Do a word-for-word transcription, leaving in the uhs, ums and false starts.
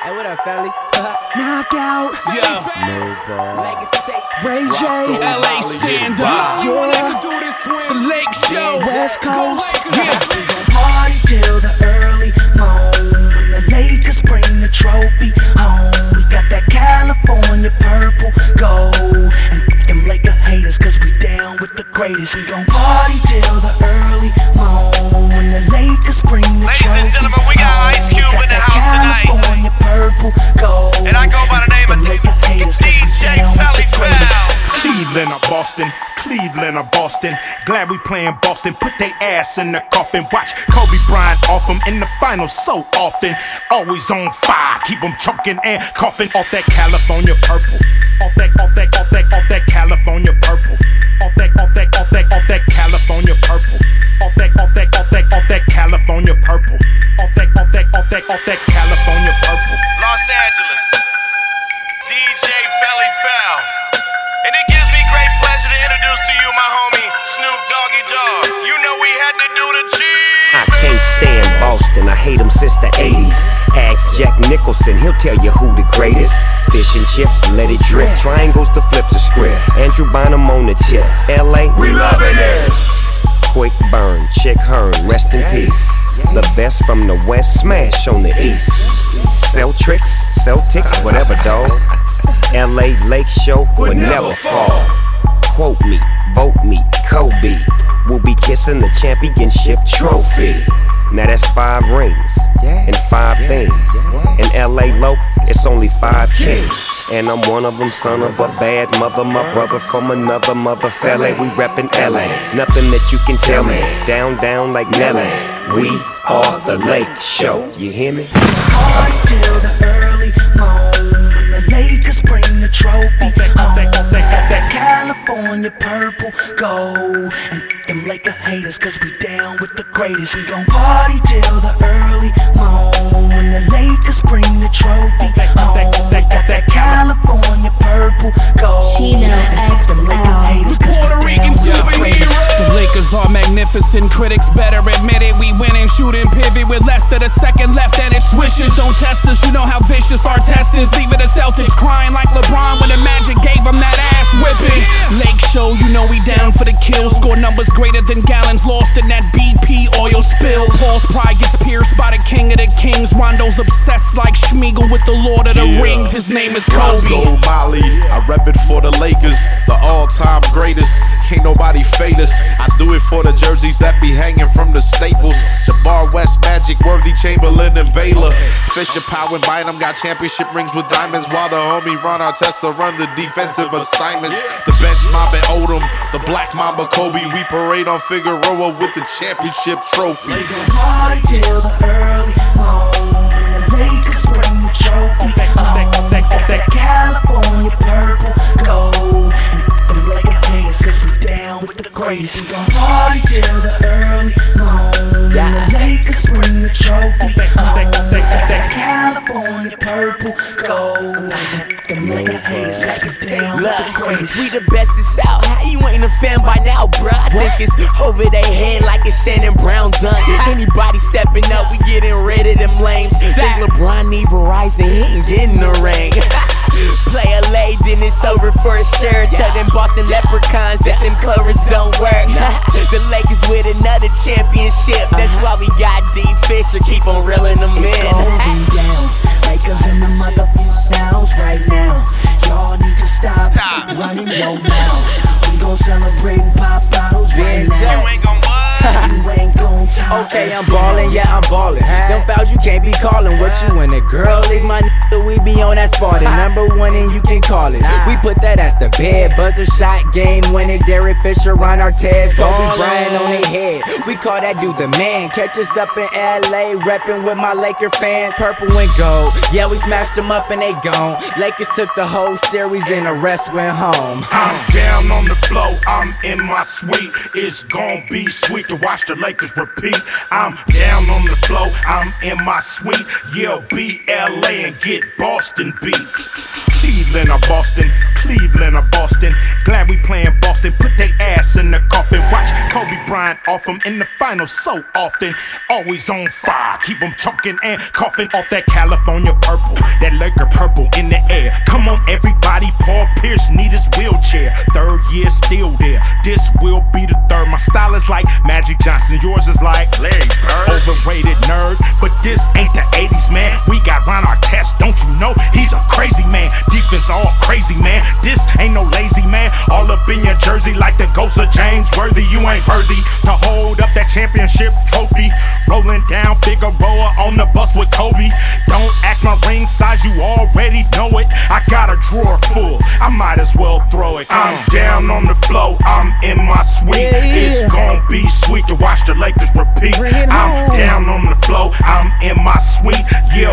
Hey, what up, family? Knockout. Yeah. Legacy. Ray J. L A stand up. Yeah. The Lake Show. West Coast. Yeah. We gon' party till the early morn. When the Lakers bring the trophy home. We got that California purple gold. And f- them Laker haters, cause we down with the greatest. We gon' party till the early morn. When the Lakers bring the Ladies trophy and gentlemen, we got home. Ice Cube in the house tonight. California purple gold. And I go by the name of Them Laker haters, cause D we J down with the Felly greatest. Foul. Cleveland or Boston, Cleveland or Boston. Glad we playing Boston, put they ass in the coffin. Watch Kobe Bryant off them in the finals so often. Always on fire, keep them choking and coughing. Off that California purple, off that, off that, off that, off that California purple. Off that, off that, off that, off that California purple. Off that, off that, off that, off that California purple. Off that, off that, off that, off that California purple. Los Angeles, D J Felly Foul. And it gives me great pleasure to introduce to you my homie, Snoop Doggy Dogg. You know we had to do the G. I can't stand Boston, I hate him since the eighties. Ask Jack Nicholson, he'll tell you who the greatest. Fish and chips, let it drip. Triangles to flip the script. Andrew Bynum on the tip. L A, we loving it. Quick burn, Chick Hearn, rest in peace. The best from the west, smash on the east. Celtics, Celtics, whatever, dawg. L A Lake Show will never fall. Quote me, vote me, Kobe. We'll be kissing the championship trophy. Now that's five rings and five things. In L A Loc, it's only five kings. And I'm one of them, son of a bad mother. My brother from another mother fella. We reppin' L A. Nothing that you can tell me. Down, down like Nelly. We are the Lake Show. You hear me? Party till the early morn. When the Lakers bring the trophy home. We got that California purple gold. And them Laker haters, cause we down with the greatest. We gon' party till the early morn. When the Lakers bring the trophy home. We got that California purple gold. Chino And them Laker haters, cause Puerto we Rican down with the superhero. greatest. The Lakers are magnificent, critics better admit it. We win and shoot and pivot with less than a second left and it swishes. Don't test us, you know how vicious our test is. Leaving the Celtics crying like LeBron when the Magic gave him that ass whipping. Lake Show, you know we down for the kill. Score numbers greater than gallons lost in that B P oil spill. Paul's pride gets pierced by the king of the kings. Rondo's obsessed like Schmiegel with the Lord of the Yeah. Rings. His name is Roscoe Kobe. Molly, I rep it for the Lakers, the all-time greatest. Can't nobody fade us. I do it for the jerseys that be hanging from the staples. Jabbar West, Magic, Worthy, Chamberlain, and Baylor. Fisher, Powell, and Bynum got championship rings with diamonds, while the homie Ron Artesta run the defensive assignments. The bench mob at Odom, the Black Mamba Kobe. We parade on Figueroa with the championship trophy. We gon' party till the early morn. When the Lakers bring the trophy home. We got that California purple gold. And them Laker haters, cause we down with the greatest. We gon' party till the early morn. When the Lakers bring the trophy home. We got that California purple gold. And them Laker haters, cause we down with the greatest. We the best is out. How you ain't a fan by now, bruh? I think it's over their head like it's Shannon Brown done. Anybody stepping up, we getting rid of them lames. Think LeBron need Verizon, he ain't getting the ring. Play a lay, then it's over for sure. Tell them Boston Leprechauns that them clovers don't work. The Lakers with another championship. That's why we got D Fisher, keep on reeling them It's in. gon' be down. Lakers in the motherfucking house right now. Y'all need to stop running your mouth. We gon' celebrate and pop bottles right now. You ain't gon' what? You ain't gon' top Okay, us I'm ballin', down. yeah, I'm ballin'. Them fouls you can't be callin'. What you and the girl leave my nigga, we be on that spot. And number one, and you can call it. We put that as the bed buzzer shot game winning. Derek Fisher, Ron Artest, Kobe Bryant on their head. We call that dude the man. Catch us up in L A, reppin' with my Laker fans, purple and gold. Yeah, we smashed them up and they gone. Lakers took the whole series and the rest went home. I'm down on the floor, I'm in my suite. It's gon' be sweet to watch the Lakers repeat. I'm down on the floor, I'm in my suite. Yeah, beat L A and get Boston beat. Cleveland Cleveland or Boston, Cleveland or Boston. Glad we playing Boston, put they ass in the coffin. Watch Kobe Bryant off them in the finals so often. Always on fire, keep them choking and coughing off that California purple, that Laker purple in the air. Come on everybody, Paul Pierce need his wheelchair. Third year still there, this will be the third. My style is like Magic Johnson, yours is like Larry Bird. Overrated nerd, but this ain't the eighties, man. We got Ron Artest, don't you know? He's a crazy man. Defense all crazy, man. This ain't no lazy man. All up in your jersey like the ghost of James Worthy. You ain't worthy to hold up that championship trophy. Rolling down Figueroa on the bus with Kobe. Don't ask my ring size, you already know it. I got a drawer full, I might as well throw it. I'm down on the floor, I'm in my suite. Yeah, yeah. It's gon' be sweet to watch the Lakers repeat. I'm down on the floor, I'm in my suite. Yeah,